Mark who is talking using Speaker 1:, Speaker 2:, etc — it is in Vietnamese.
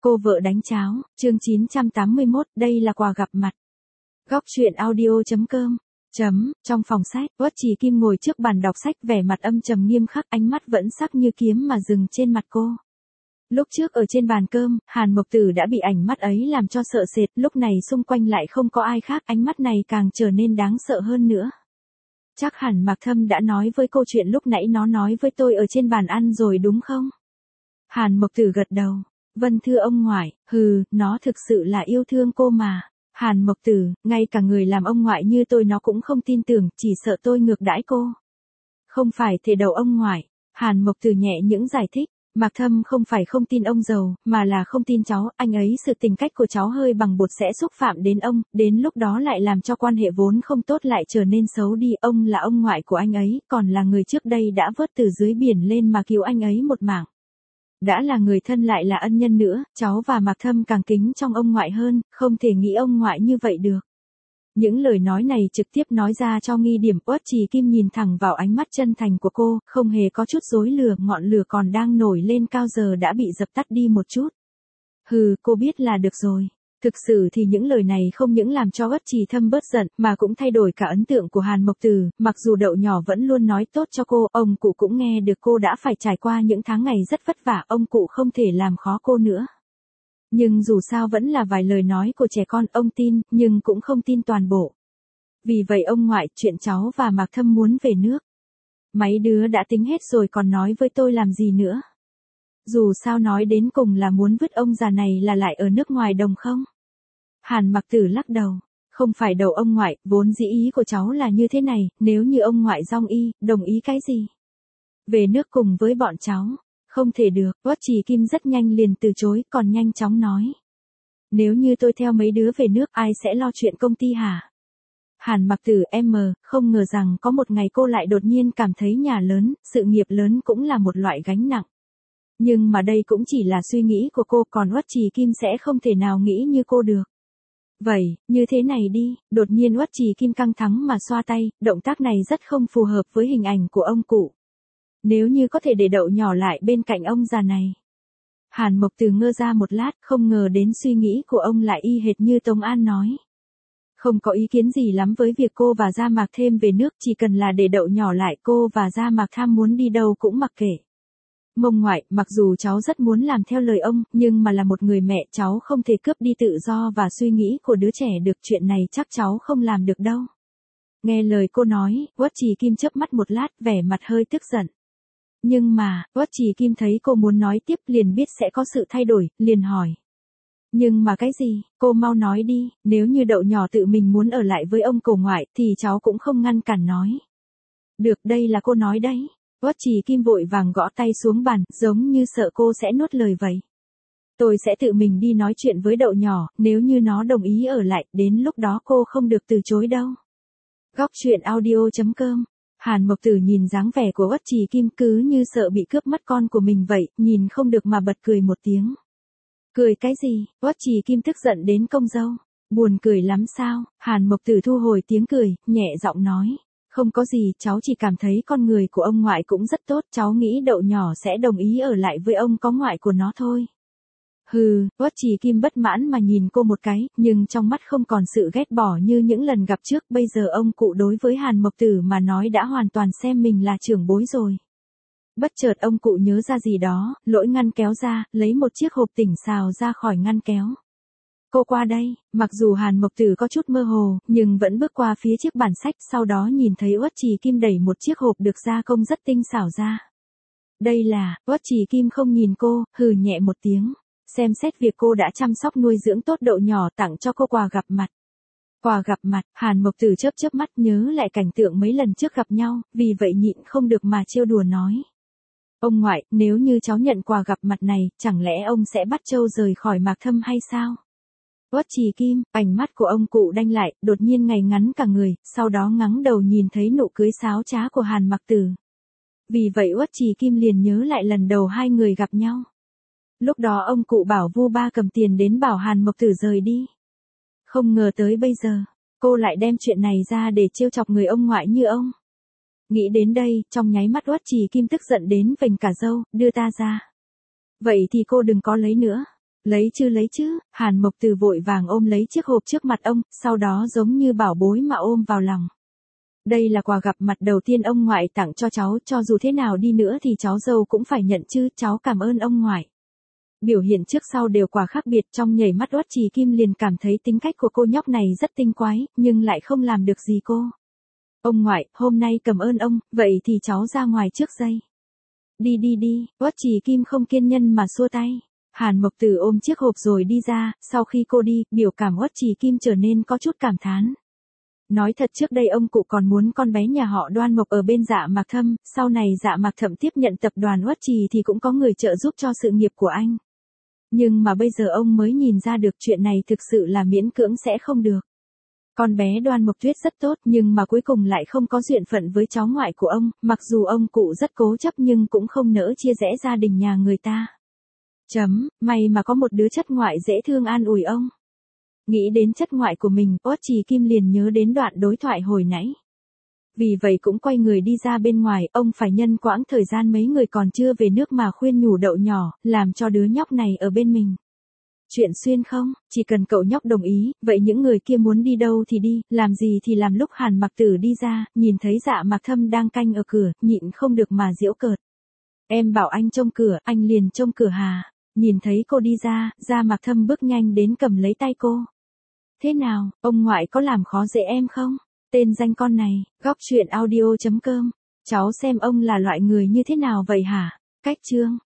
Speaker 1: Cô vợ đánh cháo, chương 981, đây là quà gặp mặt. Góc truyện audio.com. Trong phòng sách, Uất Trì Kim ngồi trước bàn đọc sách, vẻ mặt âm trầm nghiêm khắc, ánh mắt vẫn sắc như kiếm mà dừng trên mặt cô. Lúc trước ở trên bàn cơm, Hàn Mộc Tử đã bị ánh mắt ấy làm cho sợ sệt, lúc này xung quanh lại không có ai khác, ánh mắt này càng trở nên đáng sợ hơn nữa. Chắc hẳn Mạc Thâm đã nói với cô chuyện lúc nãy nó nói với tôi ở trên bàn ăn rồi đúng không? Hàn Mộc Tử gật đầu. Vâng thưa ông ngoại, nó thực sự là yêu thương cô mà. Hàn Mộc Tử, ngay cả người làm ông ngoại như tôi nó cũng không tin tưởng, chỉ sợ tôi ngược đãi cô. Không phải thể đầu ông ngoại. Hàn Mộc Tử nhẹ những giải thích. Mạc Thâm không phải không tin ông giàu, mà là không tin cháu, anh ấy sự tình cách của cháu hơi bằng bột sẽ xúc phạm đến ông, đến lúc đó lại làm cho quan hệ vốn không tốt lại trở nên xấu đi. Ông là ông ngoại của anh ấy, còn là người trước đây đã vớt từ dưới biển lên mà cứu anh ấy một mạng. Đã là người thân lại là ân nhân nữa, cháu và Mạc Thâm càng kính trong ông ngoại hơn, không thể nghĩ ông ngoại như vậy được. Những lời nói này trực tiếp nói ra cho nghi điểm. Uất Trì Kim nhìn thẳng vào ánh mắt chân thành của cô, không hề có chút dối lừa, ngọn lửa còn đang nổi lên cao giờ đã bị dập tắt đi một chút. Cô biết là được rồi. Thực sự thì những lời này không những làm cho Uất Trì Thâm bớt giận, mà cũng thay đổi cả ấn tượng của Hàn Mộc Tử, mặc dù Đậu Nhỏ vẫn luôn nói tốt cho cô, ông cụ cũng nghe được cô đã phải trải qua những tháng ngày rất vất vả, ông cụ không thể làm khó cô nữa. Nhưng dù sao vẫn là vài lời nói của trẻ con, ông tin, nhưng cũng không tin toàn bộ. Vì vậy ông ngoại, chuyện cháu và Mạc Thâm muốn về nước. Mấy đứa đã tính hết rồi còn nói với tôi làm gì nữa. Dù sao nói đến cùng là muốn vứt ông già này là lại ở nước ngoài đồng không? Hàn Mạc Tử lắc đầu. Không phải đầu ông ngoại, vốn dĩ ý của cháu là như thế này, nếu như ông ngoại đồng ý cái gì? Về nước cùng với bọn cháu. Không thể được, Uất Trì Kim rất nhanh liền từ chối, còn nhanh chóng nói. Nếu như tôi theo mấy đứa về nước, ai sẽ lo chuyện công ty hả? Hàn Mạc Tử không ngờ rằng có một ngày cô lại đột nhiên cảm thấy nhà lớn, sự nghiệp lớn cũng là một loại gánh nặng. Nhưng mà đây cũng chỉ là suy nghĩ của cô, còn Uất Trì Kim sẽ không thể nào nghĩ như cô được. Vậy, như thế này đi, đột nhiên Uất Trì Kim căng thẳng mà xoa tay, động tác này rất không phù hợp với hình ảnh của ông cụ. Nếu như có thể để Đậu Nhỏ lại bên cạnh ông già này. Hàn Mộc Tử ngơ ra một lát, không ngờ đến suy nghĩ của ông lại y hệt như Tống An nói. Không có ý kiến gì lắm với việc cô và Gia Mạc Thêm về nước, chỉ cần là để Đậu Nhỏ lại, cô và Gia Mạc Tham muốn đi đâu cũng mặc kệ. Mông ngoại, mặc dù cháu rất muốn làm theo lời ông, nhưng mà là một người mẹ, cháu không thể cướp đi tự do và suy nghĩ của đứa trẻ được, chuyện này chắc cháu không làm được đâu. Nghe lời cô nói, Uất Trì Kim chớp mắt một lát, vẻ mặt hơi tức giận. Nhưng mà, Uất Trì Kim thấy cô muốn nói tiếp liền biết sẽ có sự thay đổi, liền hỏi. Nhưng mà cái gì, cô mau nói đi, nếu như Đậu Nhỏ tự mình muốn ở lại với ông cổ ngoại thì cháu cũng không ngăn cản nói. Được, đây là cô nói đấy. Uất Trì Kim vội vàng gõ tay xuống bàn, giống như sợ cô sẽ nuốt lời vậy. Tôi sẽ tự mình đi nói chuyện với Đậu Nhỏ, nếu như nó đồng ý ở lại, đến lúc đó cô không được từ chối đâu. Góc truyện audio.com. Hàn Mộc Tử nhìn dáng vẻ của Uất Trì Kim cứ như sợ bị cướp mất con của mình vậy, nhìn không được mà bật cười một tiếng. Cười cái gì? Uất Trì Kim tức giận đến cong râu. Buồn cười lắm sao? Hàn Mộc Tử thu hồi tiếng cười, nhẹ giọng nói. Không có gì, cháu chỉ cảm thấy con người của ông ngoại cũng rất tốt, cháu nghĩ Đậu Nhỏ sẽ đồng ý ở lại với ông có ngoại của nó thôi. Uất Trì Kim bất mãn mà nhìn cô một cái, nhưng trong mắt không còn sự ghét bỏ như những lần gặp trước, bây giờ ông cụ đối với Hàn Mộc Tử mà nói đã hoàn toàn xem mình là trưởng bối rồi. Bất chợt ông cụ nhớ ra gì đó, lỗi ngăn kéo ra, lấy một chiếc hộp tỉnh xào ra khỏi ngăn kéo. Cô qua đây, mặc dù Hàn Mộc Tử có chút mơ hồ, nhưng vẫn bước qua phía chiếc bản sách, sau đó nhìn thấy Uất Trì Kim đẩy một chiếc hộp được gia công rất tinh xảo ra. Đây là, Uất Trì Kim không nhìn cô, nhẹ một tiếng. Xem xét việc cô đã chăm sóc nuôi dưỡng tốt Đậu Nhỏ, tặng cho cô quà gặp mặt. Quà gặp mặt, Hàn Mộc Tử chớp mắt nhớ lại cảnh tượng mấy lần trước gặp nhau, vì vậy nhịn không được mà trêu đùa nói. Ông ngoại, nếu như cháu nhận quà gặp mặt này, chẳng lẽ ông sẽ bắt trâu rời khỏi Mạc Thâm hay sao? Uất Trì Kim, ánh mắt của ông cụ đanh lại, đột nhiên ngây ngắn cả người, sau đó ngẩng đầu nhìn thấy nụ cười sáo trá của Hàn Mạc Tử. Vì vậy Uất Trì Kim liền nhớ lại lần đầu hai người gặp nhau. Lúc đó ông cụ bảo Vu Ba cầm tiền đến bảo Hàn Mộc Tử rời đi. Không ngờ tới bây giờ, cô lại đem chuyện này ra để trêu chọc người ông ngoại như ông. Nghĩ đến đây, trong nháy mắt Uất Trì Kim tức giận đến vành cả râu, đưa ta ra. Vậy thì cô đừng có lấy nữa. Lấy chứ, Hàn Mộc Từ vội vàng ôm lấy chiếc hộp trước mặt ông, sau đó giống như bảo bối mà ôm vào lòng. Đây là quà gặp mặt đầu tiên ông ngoại tặng cho cháu, cho dù thế nào đi nữa thì cháu dâu cũng phải nhận chứ, cháu cảm ơn ông ngoại. Biểu hiện trước sau đều quả khác biệt, trong nhảy mắt Uất Trì Kim liền cảm thấy tính cách của cô nhóc này rất tinh quái, nhưng lại không làm được gì cô. Ông ngoại, hôm nay cảm ơn ông, vậy thì cháu ra ngoài trước đây. Đi, Uất Trì Kim không kiên nhẫn mà xua tay. Hàn Mộc Tử ôm chiếc hộp rồi đi ra, sau khi cô đi, biểu cảm Uất Trì Kim trở nên có chút cảm thán. Nói thật trước đây ông cụ còn muốn con bé nhà họ Đoan Mộc ở bên Dạ Mạc Thâm, sau này Dạ Mạc Thâm tiếp nhận tập đoàn Uất Trì thì cũng có người trợ giúp cho sự nghiệp của anh. Nhưng mà bây giờ ông mới nhìn ra được chuyện này thực sự là miễn cưỡng sẽ không được. Con bé Đoan Mộc Tuyết rất tốt nhưng mà cuối cùng lại không có duyên phận với cháu ngoại của ông, mặc dù ông cụ rất cố chấp nhưng cũng không nỡ chia rẽ gia đình nhà người ta. May mà có một đứa chất ngoại dễ thương an ủi ông. Nghĩ đến chất ngoại của mình, Uất Trì Kim liền nhớ đến đoạn đối thoại hồi nãy. Vì vậy cũng quay người đi ra bên ngoài, ông phải nhân quãng thời gian mấy người còn chưa về nước mà khuyên nhủ Đậu nhỏ, làm cho đứa nhóc này ở bên mình. Chuyện xuyên không, chỉ cần cậu nhóc đồng ý, vậy những người kia muốn đi đâu thì đi, làm gì thì làm. Lúc Hàn Mặc Tử đi ra, nhìn thấy Dạ Mạc Thâm đang canh ở cửa, nhịn không được mà giễu cợt. Em bảo anh trông cửa, anh liền trông cửa hà. Nhìn thấy cô đi ra, Dạ Mạc Thâm bước nhanh đến cầm lấy tay cô. Thế nào, ông ngoại có làm khó dễ em không? Tên danh con này, góc truyện audio.com. Cháu xem ông là loại người như thế nào vậy hả? Cách chương.